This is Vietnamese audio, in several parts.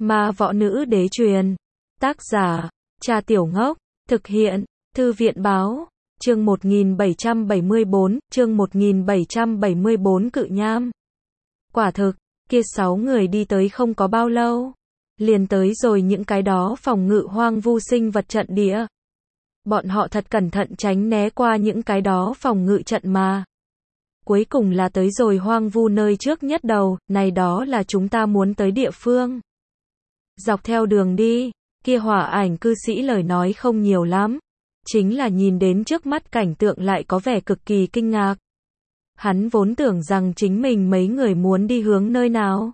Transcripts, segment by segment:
Ma võ nữ đế truyền. Tác giả, Cha Tiểu Ngốc. Thực hiện, Thư viện báo. Chương 1774, chương 1774 Cự Nham. Quả thực, kia 6 người đi tới không có bao lâu. Liền tới rồi những cái đó phòng ngự hoang vu sinh vật trận địa. Bọn họ thật cẩn thận tránh né qua những cái đó phòng ngự trận mà. Cuối cùng là tới rồi hoang vu nơi trước nhất đầu, này đó là chúng ta muốn tới địa phương. Dọc theo đường đi, kia hỏa ảnh cư sĩ lời nói không nhiều lắm. Chính là nhìn đến trước mắt cảnh tượng lại có vẻ cực kỳ kinh ngạc. Hắn vốn tưởng rằng chính mình mấy người muốn đi hướng nơi nào.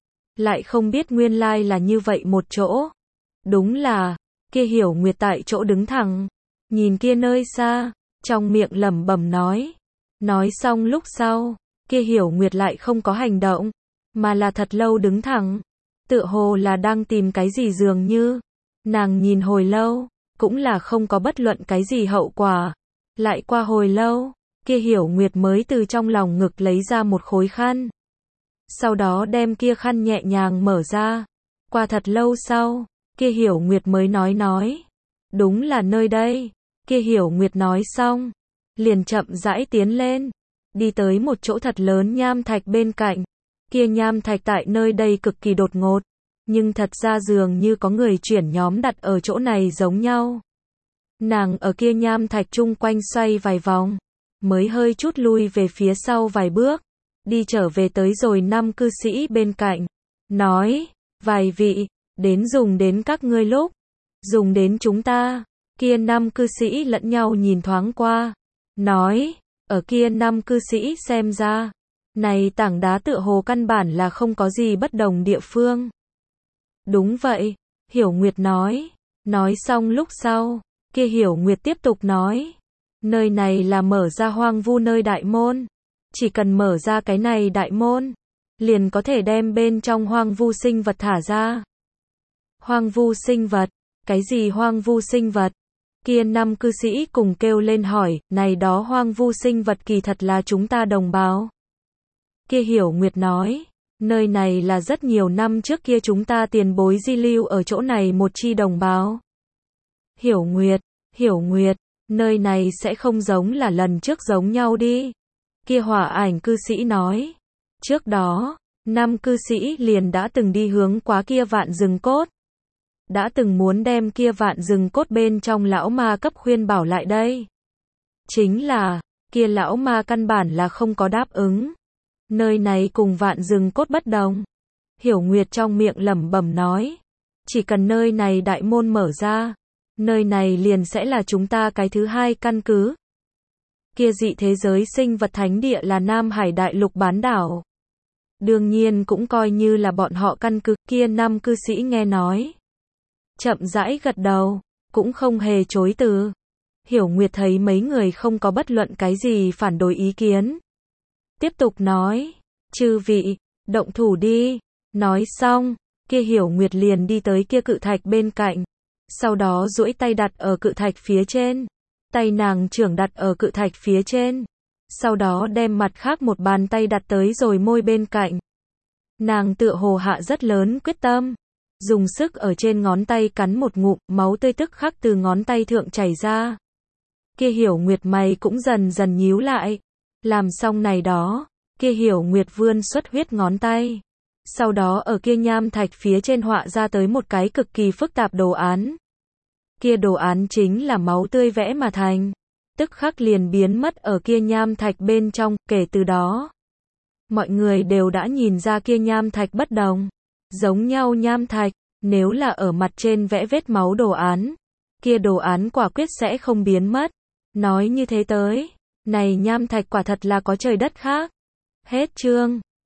Lại không biết nguyên lai là như vậy một chỗ. Đúng là, kia Hiểu Nguyệt tại chỗ đứng thẳng. Nhìn kia nơi xa, trong miệng lẩm bẩm nói. Nói xong lúc sau, kia Hiểu Nguyệt lại không có hành động, mà là thật lâu đứng thẳng. Tựa hồ là đang tìm cái gì dường như. Nàng nhìn hồi lâu, cũng là không có bất luận cái gì hậu quả. Lại qua hồi lâu, kia Hiểu Nguyệt mới từ trong lòng ngực lấy ra một khối khăn. Sau đó đem kia khăn nhẹ nhàng mở ra. Qua thật lâu sau, kia Hiểu Nguyệt mới nói. Đúng là nơi đây. Kia Hiểu Nguyệt nói xong, liền chậm rãi tiến lên. Đi tới một chỗ thật lớn nham thạch bên cạnh. Kia nham thạch tại nơi đây cực kỳ đột ngột. Nhưng thật ra dường như có người chuyển nhóm đặt ở chỗ này giống nhau. Nàng ở kia nham thạch chung quanh xoay vài vòng. Mới hơi chút lui về phía sau vài bước. Đi trở về tới rồi 5 cư sĩ bên cạnh. Nói, vài vị, đến dùng đến các ngươi lúc. Dùng đến chúng ta. Kia 5 cư sĩ lẫn nhau nhìn thoáng qua. Nói, ở kia 5 cư sĩ xem ra. Này tảng đá tựa hồ căn bản là không có gì bất đồng địa phương. Đúng vậy, Hiểu Nguyệt nói. Nói xong lúc sau, kia Hiểu Nguyệt tiếp tục nói. Nơi này là mở ra hoang vu nơi đại môn. Chỉ cần mở ra cái này đại môn, liền có thể đem bên trong hoang vu sinh vật thả ra. Hoang vu sinh vật? Cái gì hoang vu sinh vật? Kia 5 cư sĩ cùng kêu lên hỏi, này đó hoang vu sinh vật kỳ thật là chúng ta đồng bào. Kia Hiểu Nguyệt nói, nơi này là rất nhiều năm trước kia chúng ta tiền bối di lưu ở chỗ này một chi đồng bào. Hiểu Nguyệt, nơi này sẽ không giống là lần trước giống nhau đi. Kia hỏa ảnh cư sĩ nói, trước đó, 5 cư sĩ liền đã từng đi hướng quá kia vạn rừng cốt. Đã từng muốn đem kia vạn rừng cốt bên trong lão ma cấp khuyên bảo lại đây. Chính là, kia lão ma căn bản là không có đáp ứng. Nơi này cùng vạn rừng cốt bất đồng. Hiểu Nguyệt trong miệng lẩm bẩm nói. Chỉ cần nơi này đại môn mở ra, nơi này liền sẽ là chúng ta cái thứ hai căn cứ. Kia dị thế giới sinh vật thánh địa là Nam Hải Đại Lục bán đảo. Đương nhiên cũng coi như là bọn họ căn cứ. Kia 5 cư sĩ nghe nói. Chậm rãi gật đầu, cũng không hề chối từ. Hiểu Nguyệt thấy mấy người không có bất luận cái gì phản đối ý kiến. Tiếp tục nói, chư vị, động thủ đi. Nói xong, kia Hiểu Nguyệt liền đi tới kia cự thạch bên cạnh. Sau đó duỗi tay đặt ở cự thạch phía trên. Tay nàng trưởng đặt ở cự thạch phía trên. Sau đó đem mặt khác một bàn tay đặt tới rồi môi bên cạnh. Nàng tựa hồ hạ rất lớn quyết tâm. Dùng sức ở trên ngón tay cắn một ngụm, máu tươi tức khắc từ ngón tay thượng chảy ra. Kia Hiểu Nguyệt mày cũng dần dần nhíu lại. Làm xong này đó, kia Hiểu Nguyệt vươn xuất huyết ngón tay. Sau đó ở kia nham thạch phía trên họa ra tới một cái cực kỳ phức tạp đồ án. Kia đồ án chính là máu tươi vẽ mà thành. Tức khắc liền biến mất ở kia nham thạch bên trong, kể từ đó. Mọi người đều đã nhìn ra kia nham thạch bất đồng. Giống nhau nham thạch, nếu là ở mặt trên vẽ vết máu đồ án, kia đồ án quả quyết sẽ không biến mất. Nói như thế tới, này nham thạch quả thật là có trời đất khác. Hết chương.